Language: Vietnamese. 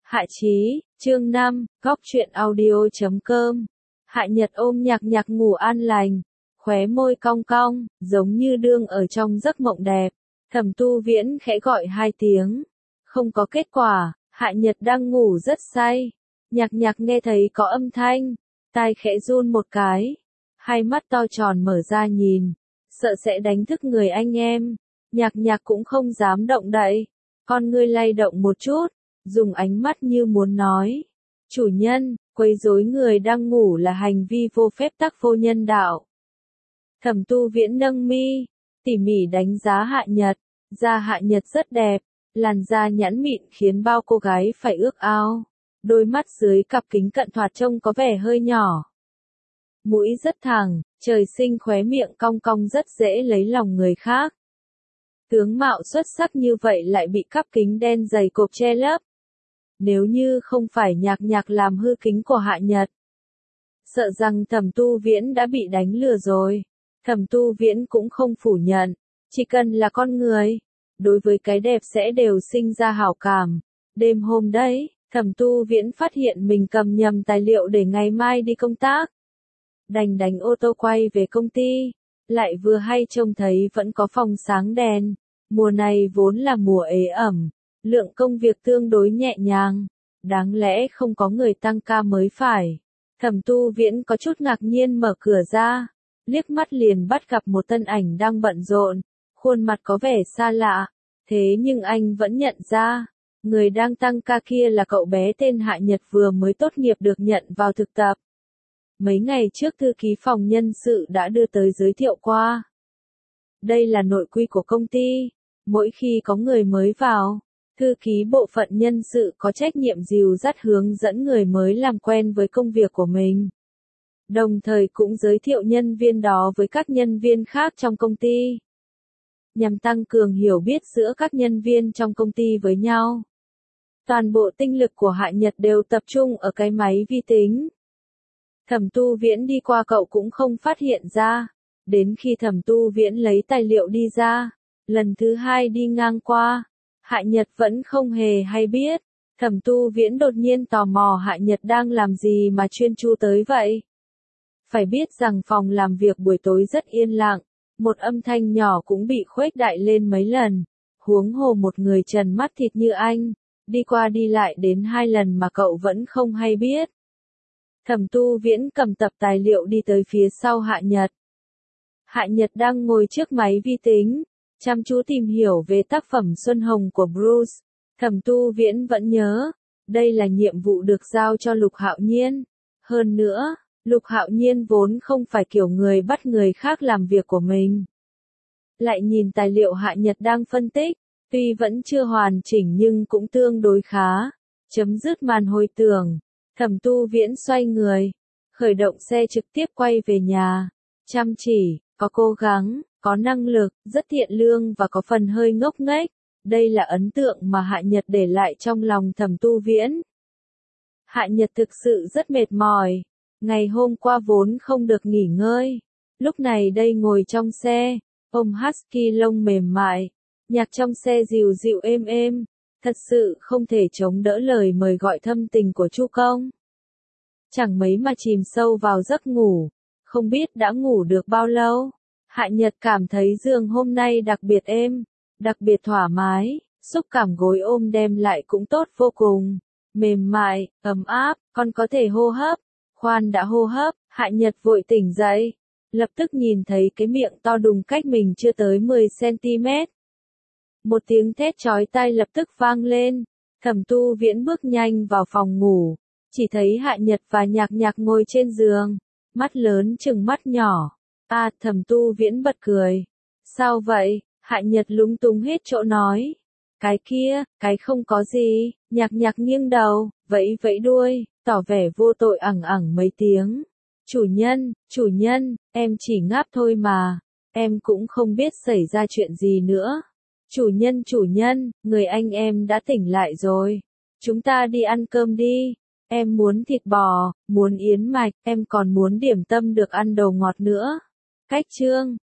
Hạ Chí, chương 5, góc truyện audio.com. Hạ Nhật ôm Nhạc Nhạc ngủ an lành, khóe môi cong cong, giống như đương ở trong giấc mộng đẹp. Thẩm Tu Viễn khẽ gọi 2 tiếng, không có kết quả. Hạ Nhật đang ngủ rất say. Nhạc Nhạc nghe thấy có âm thanh, tai khẽ run một cái, hai mắt to tròn mở ra nhìn, sợ sẽ đánh thức người anh em. Nhạc Nhạc cũng không dám động đậy, con ngươi lay động một chút, dùng ánh mắt như muốn nói, chủ nhân, quấy rối người đang ngủ là hành vi vô phép tắc vô nhân đạo. Thẩm Tu Viễn nâng mi, tỉ mỉ đánh giá Hạ Nhật, da Hạ Nhật rất đẹp, làn da nhẵn mịn khiến bao cô gái phải ước ao, đôi mắt dưới cặp kính cận thoạt trông có vẻ hơi nhỏ. Mũi rất thẳng, trời sinh khóe miệng cong cong rất dễ lấy lòng người khác. Tướng mạo xuất sắc như vậy lại bị cặp kính đen dày cộp che lấp. Nếu như không phải Nhạc Nhạc làm hư kính của Hạ Nhật, sợ rằng Thẩm Tu Viễn đã bị đánh lừa rồi. Thẩm Tu Viễn cũng không phủ nhận, chỉ cần là con người, đối với cái đẹp sẽ đều sinh ra hảo cảm. Đêm hôm đấy, Thẩm Tu Viễn phát hiện mình cầm nhầm tài liệu để ngày mai đi công tác. Đành đánh ô tô quay về công ty, lại vừa hay trông thấy vẫn có phòng sáng đèn. Mùa này vốn là mùa ế ẩm, lượng công việc tương đối nhẹ nhàng, đáng lẽ không có người tăng ca mới phải. Thẩm Tu Viễn có chút ngạc nhiên mở cửa ra, liếc mắt liền bắt gặp một thân ảnh đang bận rộn, khuôn mặt có vẻ xa lạ, thế nhưng anh vẫn nhận ra, người đang tăng ca kia là cậu bé tên Hạ Nhật vừa mới tốt nghiệp được nhận vào thực tập. Mấy ngày trước thư ký phòng nhân sự đã đưa tới giới thiệu qua. Đây là nội quy của công ty, mỗi khi có người mới vào, thư ký bộ phận nhân sự có trách nhiệm dìu dắt hướng dẫn người mới làm quen với công việc của mình. Đồng thời cũng giới thiệu nhân viên đó với các nhân viên khác trong công ty, nhằm tăng cường hiểu biết giữa các nhân viên trong công ty với nhau. Toàn bộ tinh lực của Hạ Nhật đều tập trung ở cái máy vi tính. Thẩm Tu Viễn đi qua cậu cũng không phát hiện ra, đến khi Thẩm Tu Viễn lấy tài liệu đi ra, lần thứ 2 đi ngang qua, Hạ Nhật vẫn không hề hay biết. Thẩm Tu Viễn đột nhiên tò mò Hạ Nhật đang làm gì mà chuyên chú tới vậy. Phải biết rằng phòng làm việc buổi tối rất yên lặng, một âm thanh nhỏ cũng bị khuếch đại lên mấy lần, huống hồ một người trần mắt thịt như anh, đi qua đi lại đến 2 lần mà cậu vẫn không hay biết. Thẩm Tu Viễn cầm tập tài liệu đi tới phía sau Hạ Nhật. Hạ Nhật đang ngồi trước máy vi tính, chăm chú tìm hiểu về tác phẩm Xuân Hồng của Bruce. Thẩm Tu Viễn vẫn nhớ, đây là nhiệm vụ được giao cho Lục Hạo Nhiên. Hơn nữa, Lục Hạo Nhiên vốn không phải kiểu người bắt người khác làm việc của mình. Lại nhìn tài liệu Hạ Nhật đang phân tích, tuy vẫn chưa hoàn chỉnh nhưng cũng tương đối khá. Chấm dứt màn hồi tưởng, Thẩm Tu Viễn xoay người, khởi động xe trực tiếp quay về nhà. Chăm chỉ, có cố gắng, có năng lực, rất thiện lương và có phần hơi ngốc nghếch. Đây là ấn tượng mà Hạ Nhật để lại trong lòng Thẩm Tu Viễn. Hạ Nhật thực sự rất mệt mỏi. Ngày hôm qua vốn không được nghỉ ngơi. Lúc này đây ngồi trong xe, ôm husky lông mềm mại, nhạc trong xe dịu dịu êm êm, thật sự không thể chống đỡ lời mời gọi thâm tình của Chu Công. Chẳng mấy mà chìm sâu vào giấc ngủ, không biết đã ngủ được bao lâu. Hạ Nhật cảm thấy giường hôm nay đặc biệt êm, đặc biệt thoải mái, xúc cảm gối ôm đem lại cũng tốt vô cùng, mềm mại, ấm áp, còn có thể hô hấp. Khoan đã hô hấp, Hạ Nhật vội tỉnh dậy, lập tức nhìn thấy cái miệng to đùng cách mình chưa tới 10 cm. Một tiếng thét chói tai lập tức vang lên, Thẩm Tu Viễn bước nhanh vào phòng ngủ, chỉ thấy Hạ Nhật và Nhạc Nhạc ngồi trên giường, mắt lớn chừng mắt nhỏ. Thẩm Tu Viễn bật cười. Sao vậy? Hạ Nhật lúng túng hết chỗ nói. Cái kia, cái không có gì. Nhạc Nhạc nghiêng đầu, vẫy vẫy đuôi, tỏ vẻ vô tội ẳng ẳng mấy tiếng. Chủ nhân, em chỉ ngáp thôi mà. Em cũng không biết xảy ra chuyện gì nữa. Chủ nhân, người anh em đã tỉnh lại rồi. Chúng ta đi ăn cơm đi. Em muốn thịt bò, muốn yến mạch, em còn muốn điểm tâm được ăn đồ ngọt nữa. Cách chương